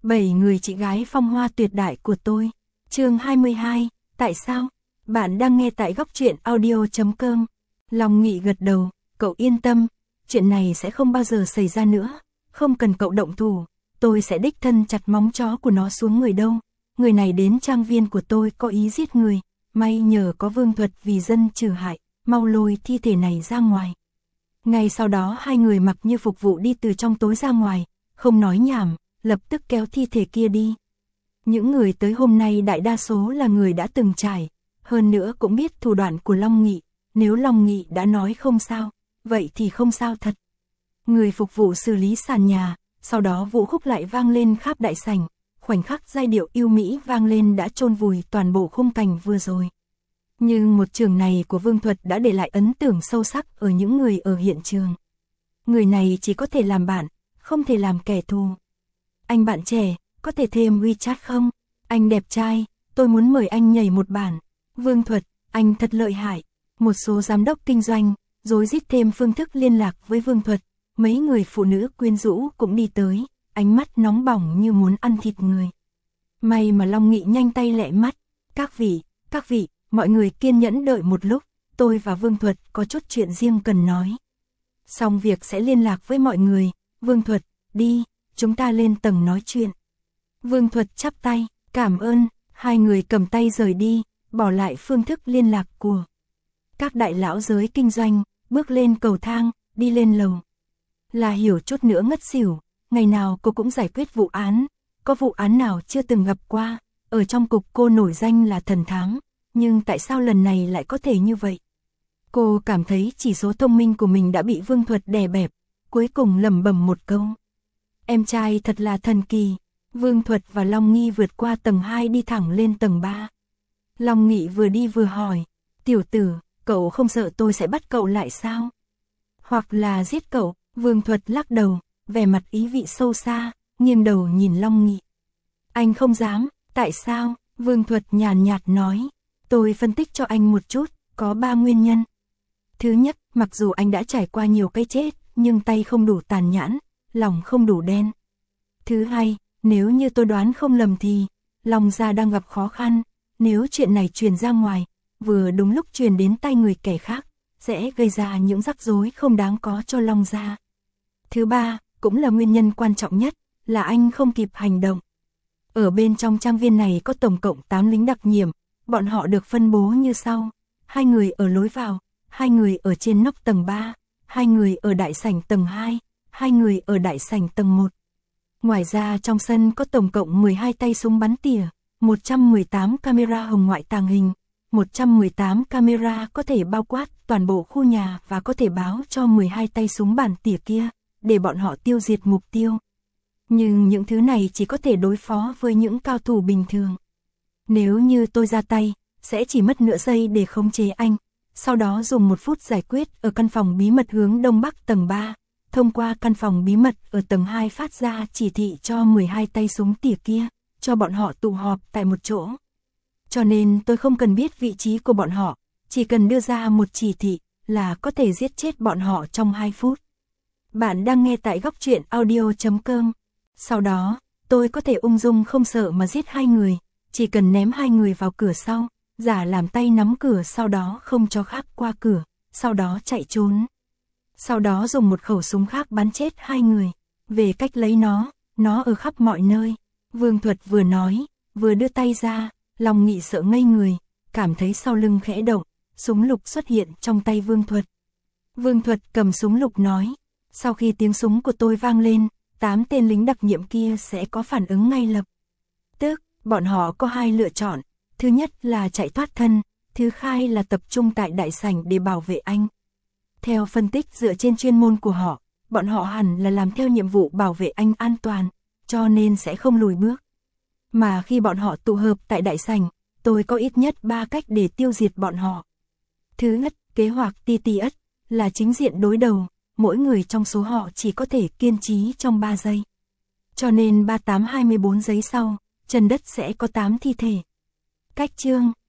7 người chị gái phong hoa tuyệt đại của tôi. Chương 22, tại sao? Bạn đang nghe tại góc truyện audio.com. Long Nghị gật đầu, cậu yên tâm, chuyện này sẽ không bao giờ xảy ra nữa, không cần cậu động thủ, tôi sẽ đích thân chặt móng chó của nó xuống người đâu. Người này đến trang viên của tôi có ý giết người, may nhờ có Vương Thuật vì dân trừ hại, mau lôi thi thể này ra ngoài. Ngay sau đó hai người mặc như phục vụ đi từ trong tối ra ngoài, không nói nhảm, lập tức kéo thi thể kia đi. Những người tới hôm nay đại đa số là người đã từng trải, hơn nữa cũng biết thủ đoạn của Long Nghị, nếu Long Nghị đã nói không sao, vậy thì không sao thật. Người phục vụ xử lý sàn nhà, sau đó vũ khúc lại vang lên khắp đại sảnh, khoảnh khắc giai điệu yêu mỹ vang lên đã chôn vùi toàn bộ khung cảnh vừa rồi. Nhưng một trường này của Vương Thuật đã để lại ấn tượng sâu sắc ở những người ở hiện trường. Người này chỉ có thể làm bạn, không thể làm kẻ thù. Anh bạn trẻ, có thể thêm WeChat không? Anh đẹp trai, tôi muốn mời anh nhảy một bản. Vương Thuật, anh thật lợi hại. Một số giám đốc kinh doanh, rối rít thêm phương thức liên lạc với Vương Thuật. Mấy người phụ nữ quyến rũ cũng đi tới, ánh mắt nóng bỏng như muốn ăn thịt người. May mà Long Nghị nhanh tay lẹ mắt. Các vị, mọi người kiên nhẫn đợi một lúc, tôi và Vương Thuật có chút chuyện riêng cần nói. Xong việc sẽ liên lạc với mọi người. Vương Thuật, đi, chúng ta lên tầng nói chuyện. Vương Thuật chắp tay, cảm ơn, hai người cầm tay rời đi, bỏ lại phương thức liên lạc của các đại lão giới kinh doanh, bước lên cầu thang, đi lên lầu. Là Hiểu chút nữa ngất xỉu, ngày nào cô cũng giải quyết vụ án, có vụ án nào chưa từng gặp qua, ở trong cục cô nổi danh là thần thám, nhưng tại sao lần này lại có thể như vậy? Cô cảm thấy chỉ số thông minh của mình đã bị Vương Thuật đè bẹp, cuối cùng lẩm bẩm một câu. Em trai thật là thần kỳ. Vương Thuật và Long Nghi vượt qua tầng 2 đi thẳng lên tầng 3. Long Nghị vừa đi vừa hỏi, tiểu tử, cậu không sợ tôi sẽ bắt cậu lại sao? Hoặc là giết cậu? Vương Thuật lắc đầu, vẻ mặt ý vị sâu xa, nghiêng đầu nhìn Long Nghị. Anh không dám, tại sao? Vương Thuật nhàn nhạt nói, tôi phân tích cho anh một chút, có 3 nguyên nhân. Thứ nhất, mặc dù anh đã trải qua nhiều cái chết, nhưng tay không đủ tàn nhẫn, lòng không đủ đen. Thứ hai, nếu như tôi đoán không lầm thì, Long gia đang gặp khó khăn, nếu chuyện này truyền ra ngoài, vừa đúng lúc truyền đến tay người kẻ khác, sẽ gây ra những rắc rối không đáng có cho Long gia. Thứ ba, cũng là nguyên nhân quan trọng nhất, là anh không kịp hành động. Ở bên trong trang viên này có tổng cộng 8 lính đặc nhiệm, bọn họ được phân bố như sau, 2 người ở lối vào, 2 người ở trên nóc tầng 3, 2 người ở đại sảnh tầng 2, 2 người ở đại sảnh tầng 1. Ngoài ra trong sân có tổng cộng 12 tay súng bắn tỉa, 118 camera hồng ngoại tàng hình, 118 camera có thể bao quát toàn bộ khu nhà và có thể báo cho 12 tay súng bắn tỉa kia, để bọn họ tiêu diệt mục tiêu. Nhưng những thứ này chỉ có thể đối phó với những cao thủ bình thường. Nếu như tôi ra tay, sẽ chỉ mất nửa giây để khống chế anh, sau đó dùng 1 phút giải quyết ở căn phòng bí mật hướng đông bắc tầng 3. Thông qua căn phòng bí mật ở tầng 2 phát ra chỉ thị cho 12 tay súng tỉa kia, cho bọn họ tụ họp tại một chỗ. Cho nên tôi không cần biết vị trí của bọn họ, chỉ cần đưa ra một chỉ thị là có thể giết chết bọn họ trong 2 phút. Bạn đang nghe tại góc truyện audio.com. Sau đó, tôi có thể ung dung không sợ mà giết 2 người, chỉ cần ném 2 người vào cửa sau, giả làm tay nắm cửa sau đó không cho khác qua cửa, sau đó chạy trốn. Sau đó dùng một khẩu súng khác bắn chết 2 người. Về cách lấy nó ở khắp mọi nơi. Vương Thuật vừa nói, vừa đưa tay ra, Long Nghị sợ ngây người, cảm thấy sau lưng khẽ động, súng lục xuất hiện trong tay Vương Thuật. Vương Thuật cầm súng lục nói, sau khi tiếng súng của tôi vang lên, 8 tên lính đặc nhiệm kia sẽ có phản ứng ngay lập tức. Bọn họ có 2 lựa chọn, thứ nhất là chạy thoát thân, thứ hai là tập trung tại đại sảnh để bảo vệ anh. Theo phân tích dựa trên chuyên môn của họ, bọn họ hẳn là làm theo nhiệm vụ bảo vệ anh an toàn, cho nên sẽ không lùi bước. Mà khi bọn họ tụ hợp tại đại sảnh, tôi có ít nhất 3 cách để tiêu diệt bọn họ. Thứ nhất, kế hoạch TTS, là chính diện đối đầu, mỗi người trong số họ chỉ có thể kiên trì trong 3 giây. Cho nên 38-24 giây sau, chân đất sẽ có 8 thi thể. Cách chương